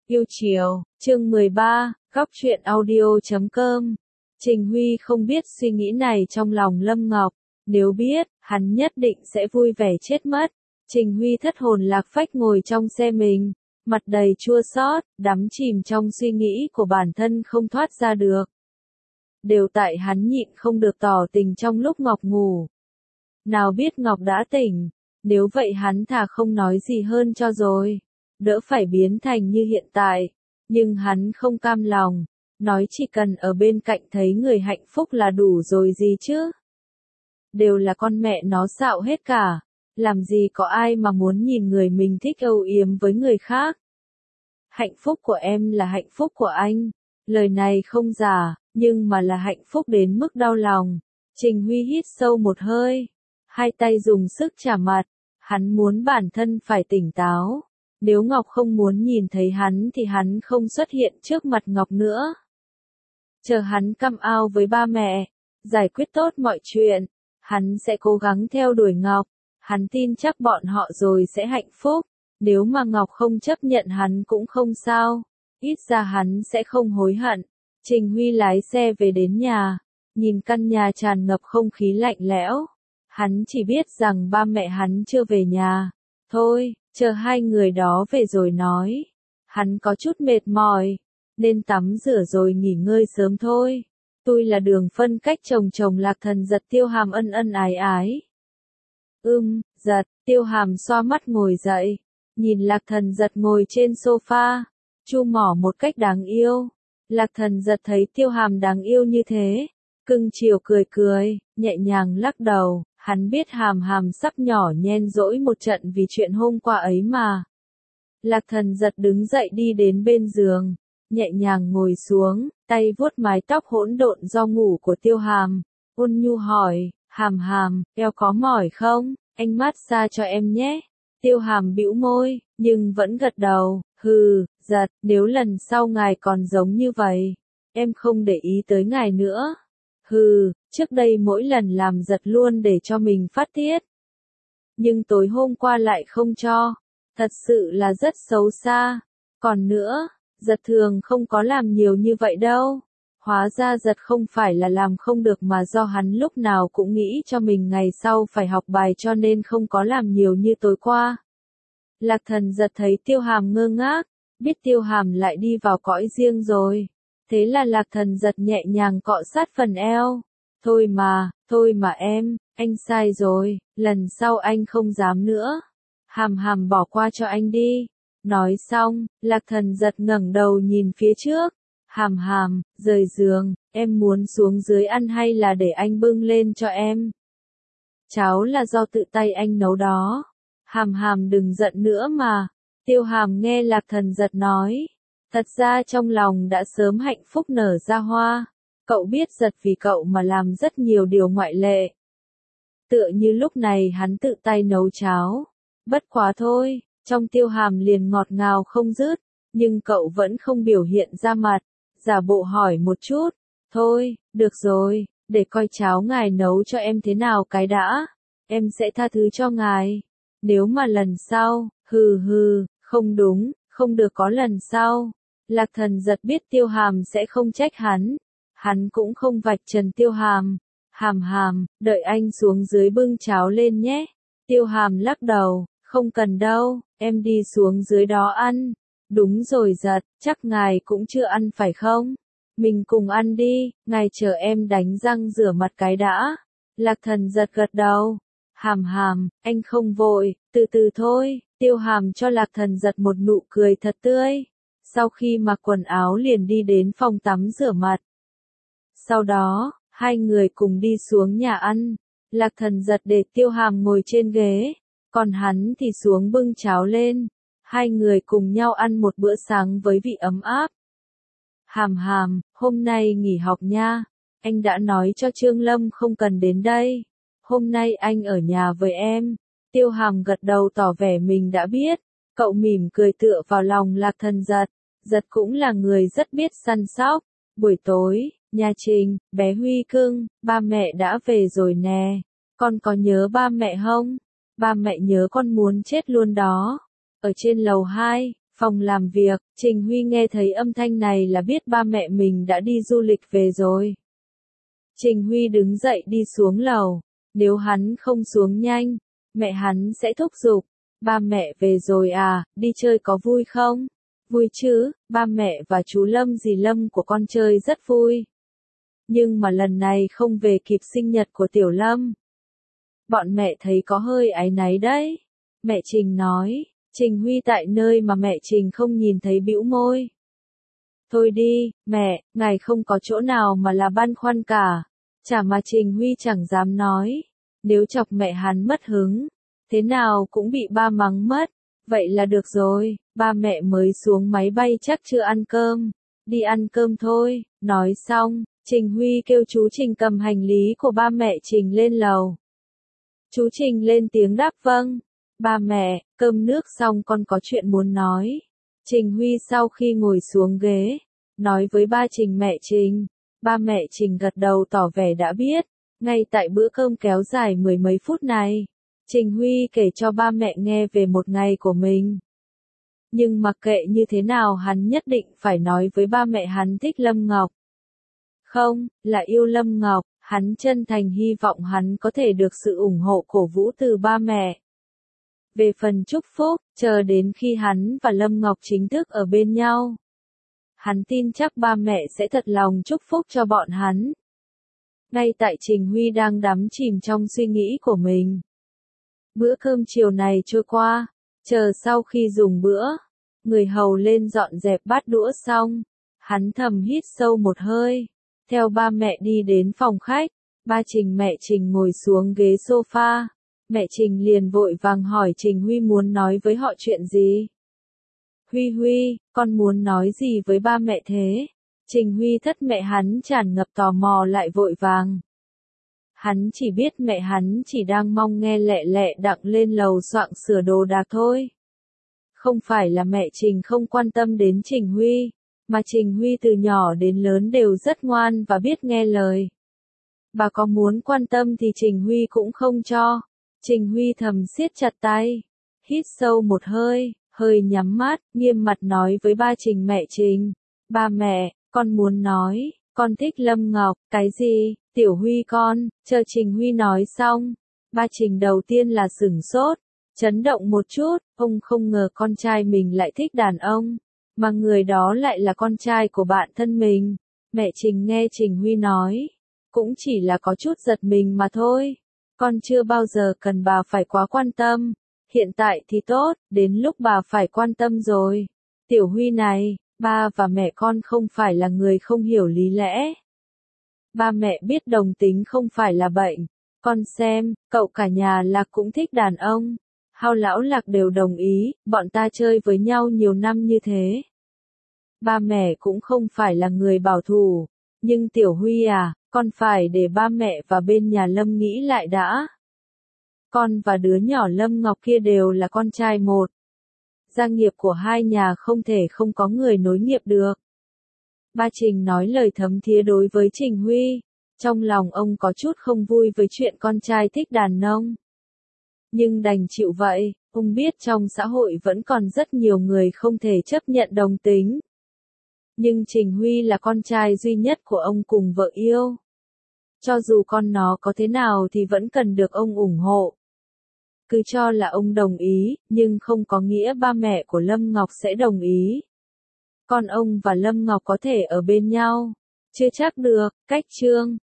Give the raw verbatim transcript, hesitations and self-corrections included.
Yêu chiều, chương mười ba, góc truyện audio chấm com. Trình Huy không biết suy nghĩ này trong lòng Lâm Ngọc, nếu biết, hắn nhất định sẽ vui vẻ chết mất. Trình Huy thất hồn lạc phách ngồi trong xe mình, mặt đầy chua xót, đắm chìm trong suy nghĩ của bản thân không thoát ra được. Đều tại hắn nhịn không được tỏ tình trong lúc Ngọc ngủ. Nào biết Ngọc đã tỉnh, nếu vậy hắn thà không nói gì hơn cho rồi. Đỡ phải biến thành như hiện tại, nhưng hắn không cam lòng, nói chỉ cần ở bên cạnh thấy người hạnh phúc là đủ rồi gì chứ. Đều là con mẹ nó xạo hết cả, làm gì có ai mà muốn nhìn người mình thích âu yếm với người khác. Hạnh phúc của em là hạnh phúc của anh, lời này không giả, nhưng mà là hạnh phúc đến mức đau lòng. Trình Huy hít sâu một hơi, hai tay dùng sức chà mặt, hắn muốn bản thân phải tỉnh táo. Nếu Ngọc không muốn nhìn thấy hắn thì hắn không xuất hiện trước mặt Ngọc nữa. Chờ hắn come out với ba mẹ, giải quyết tốt mọi chuyện, hắn sẽ cố gắng theo đuổi Ngọc, hắn tin chắc bọn họ rồi sẽ hạnh phúc. Nếu mà Ngọc không chấp nhận hắn cũng không sao, ít ra hắn sẽ không hối hận. Trình Huy lái xe về đến nhà, nhìn căn nhà tràn ngập không khí lạnh lẽo. Hắn chỉ biết rằng ba mẹ hắn chưa về nhà. Thôi, chờ hai người đó về rồi nói. Hắn có chút mệt mỏi, nên tắm rửa rồi nghỉ ngơi sớm thôi. Tôi là đường phân cách chồng chồng Lạc Thần Giật Tiêu Hàm ân ân ái ái. Ưm, Giật, Tiêu Hàm xoa mắt ngồi dậy, nhìn Lạc Thần Giật ngồi trên sofa, chu mỏ một cách đáng yêu. Lạc Thần Giật thấy Tiêu Hàm đáng yêu như thế, cưng chiều cười cười, nhẹ nhàng lắc đầu. Hắn biết Hàm Hàm sắp nhỏ nhen dỗi một trận vì chuyện hôm qua ấy mà. Lạc Thần Giật đứng dậy đi đến bên giường, nhẹ nhàng ngồi xuống, tay vuốt mái tóc hỗn độn do ngủ của Tiêu Hàm, ôn nhu hỏi, Hàm Hàm, eo có mỏi không, anh massage cho em nhé. Tiêu Hàm bĩu môi, nhưng vẫn gật đầu, hừ, Giật, nếu lần sau ngài còn giống như vậy, em không để ý tới ngài nữa. Hừ, trước đây mỗi lần làm Giật luôn để cho mình phát tiết. Nhưng tối hôm qua lại không cho. Thật sự là rất xấu xa. Còn nữa, Giật thường không có làm nhiều như vậy đâu. Hóa ra Giật không phải là làm không được mà do hắn lúc nào cũng nghĩ cho mình ngày sau phải học bài cho nên không có làm nhiều như tối qua. Lạc Thần Giật thấy Tiêu Hàm ngơ ngác, biết Tiêu Hàm lại đi vào cõi riêng rồi. Thế là Lạc Thần Giật nhẹ nhàng cọ sát phần eo. Thôi mà, thôi mà em, anh sai rồi, lần sau anh không dám nữa. Hàm Hàm bỏ qua cho anh đi. Nói xong, Lạc Thần Giật ngẩng đầu nhìn phía trước. Hàm Hàm, rời giường, em muốn xuống dưới ăn hay là để anh bưng lên cho em? Cháo là do tự tay anh nấu đó. Hàm Hàm đừng giận nữa mà. Tiêu Hàm nghe Lạc Thần Giật nói. Thật ra trong lòng đã sớm hạnh phúc nở ra hoa. Cậu biết Giật vì cậu mà làm rất nhiều điều ngoại lệ. Tựa như lúc này hắn tự tay nấu cháo. Bất quá thôi, trong Tiêu Hàm liền ngọt ngào không dứt, nhưng cậu vẫn không biểu hiện ra mặt, giả bộ hỏi một chút. Thôi, được rồi, để coi cháo ngài nấu cho em thế nào cái đã. Em sẽ tha thứ cho ngài. Nếu mà lần sau, hừ hừ, không đúng, không được có lần sau. Lạc Thần Giật biết Tiêu Hàm sẽ không trách hắn. Hắn cũng không vạch trần Tiêu Hàm. Hàm Hàm, đợi anh xuống dưới bưng cháo lên nhé. Tiêu Hàm lắc đầu, không cần đâu, em đi xuống dưới đó ăn. Đúng rồi Giật, chắc ngài cũng chưa ăn phải không? Mình cùng ăn đi, ngài chờ em đánh răng rửa mặt cái đã. Lạc Thần Giật gật đầu. Hàm Hàm, anh không vội, từ từ thôi. Tiêu Hàm cho Lạc Thần Giật một nụ cười thật tươi. Sau khi mặc quần áo liền đi đến phòng tắm rửa mặt. Sau đó, hai người cùng đi xuống nhà ăn. Lạc Thần Giật để Tiêu Hàm ngồi trên ghế, còn hắn thì xuống bưng cháo lên. Hai người cùng nhau ăn một bữa sáng với vị ấm áp. Hàm Hàm, hôm nay nghỉ học nha. Anh đã nói cho Trương Lâm không cần đến đây. Hôm nay anh ở nhà với em. Tiêu Hàm gật đầu tỏ vẻ mình đã biết. Cậu mỉm cười tựa vào lòng Lạc Thần Giật. Giật cũng là người rất biết săn sóc. Buổi tối, nhà Trình, bé Huy cưng, ba mẹ đã về rồi nè. Con có nhớ ba mẹ không? Ba mẹ nhớ con muốn chết luôn đó. Ở trên lầu hai, Phòng làm việc, Trình Huy nghe thấy âm thanh này là biết ba mẹ mình đã đi du lịch về rồi. Trình Huy đứng dậy đi xuống lầu, nếu hắn không xuống nhanh, mẹ hắn sẽ thúc giục. Ba mẹ về rồi à, đi chơi có vui không? Vui chứ, ba mẹ và chú Lâm dì Lâm của con chơi rất vui. Nhưng mà lần này không về kịp sinh nhật của Tiểu Lâm. Bọn mẹ thấy có hơi áy náy đấy. Mẹ Trình nói, Trình Huy tại nơi mà mẹ Trình không nhìn thấy bĩu môi. Thôi đi, mẹ, ngài không có chỗ nào mà là băn khoăn cả. Chả mà Trình Huy chẳng dám nói. Nếu chọc mẹ hắn mất hứng, thế nào cũng bị ba mắng mất. Vậy là được rồi, ba mẹ mới xuống máy bay chắc chưa ăn cơm. Đi ăn cơm thôi, nói xong, Trình Huy kêu chú Trình cầm hành lý của ba mẹ Trình lên lầu. Chú Trình lên tiếng đáp vâng. Ba mẹ, cơm nước xong con có chuyện muốn nói. Trình Huy sau khi ngồi xuống ghế, nói với ba Trình mẹ Trình. Ba mẹ Trình gật đầu tỏ vẻ đã biết. Ngay tại bữa cơm kéo dài mười mấy phút này, Trình Huy kể cho ba mẹ nghe về một ngày của mình. Nhưng mặc kệ như thế nào hắn nhất định phải nói với ba mẹ hắn thích Lâm Ngọc. Không, là yêu Lâm Ngọc, hắn chân thành hy vọng hắn có thể được sự ủng hộ cổ vũ từ ba mẹ. Về phần chúc phúc, chờ đến khi hắn và Lâm Ngọc chính thức ở bên nhau. Hắn tin chắc ba mẹ sẽ thật lòng chúc phúc cho bọn hắn. Ngay tại Trình Huy đang đắm chìm trong suy nghĩ của mình. Bữa cơm chiều này trôi qua, chờ sau khi dùng bữa, người hầu lên dọn dẹp bát đũa xong, hắn thầm hít sâu một hơi, theo ba mẹ đi đến phòng khách, ba Trình mẹ Trình ngồi xuống ghế sofa, mẹ Trình liền vội vàng hỏi Trình Huy muốn nói với họ chuyện gì. Huy Huy, con muốn nói gì với ba mẹ thế? Trình Huy thất mẹ hắn tràn ngập tò mò lại vội vàng. Hắn chỉ biết mẹ hắn chỉ đang mong nghe lẹ lẹ đặng lên lầu soạn sửa đồ đạc thôi. Không phải là mẹ Trình không quan tâm đến Trình Huy, mà Trình Huy từ nhỏ đến lớn đều rất ngoan và biết nghe lời. Bà có muốn quan tâm thì Trình Huy cũng không cho. Trình Huy thầm siết chặt tay, hít sâu một hơi, hơi nhắm mắt, nghiêm mặt nói với ba Trình mẹ Trình. Ba mẹ, con muốn nói, con thích Lâm Ngọc, cái gì, Tiểu Huy con, chờ Trình Huy nói xong. Ba Trình đầu tiên là sửng sốt, chấn động một chút, ông không ngờ con trai mình lại thích đàn ông, mà người đó lại là con trai của bạn thân mình. Mẹ Trình nghe Trình Huy nói, cũng chỉ là có chút giật mình mà thôi. Con chưa bao giờ cần bà phải quá quan tâm, hiện tại thì tốt, đến lúc bà phải quan tâm rồi. Tiểu Huy này, ba và mẹ con không phải là người không hiểu lý lẽ. Ba mẹ biết đồng tính không phải là bệnh. Con xem, cậu cả nhà Lạc cũng thích đàn ông. Hao lão Lạc đều đồng ý, bọn ta chơi với nhau nhiều năm như thế. Ba mẹ cũng không phải là người bảo thủ. Nhưng Tiểu Huy à, con phải để ba mẹ và bên nhà Lâm nghĩ lại đã. Con và đứa nhỏ Lâm Ngọc kia đều là con trai một. Gia nghiệp của hai nhà không thể không có người nối nghiệp được. Ba Trình nói lời thấm thía đối với Trình Huy. Trong lòng ông có chút không vui với chuyện con trai thích đàn ông. Nhưng đành chịu vậy, ông biết trong xã hội vẫn còn rất nhiều người không thể chấp nhận đồng tính. Nhưng Trình Huy là con trai duy nhất của ông cùng vợ yêu. Cho dù con nó có thế nào thì vẫn cần được ông ủng hộ. Cứ cho là ông đồng ý, nhưng không có nghĩa ba mẹ của Lâm Ngọc sẽ đồng ý. Con ông và Lâm Ngọc có thể ở bên nhau. Chưa chắc được, cách chương.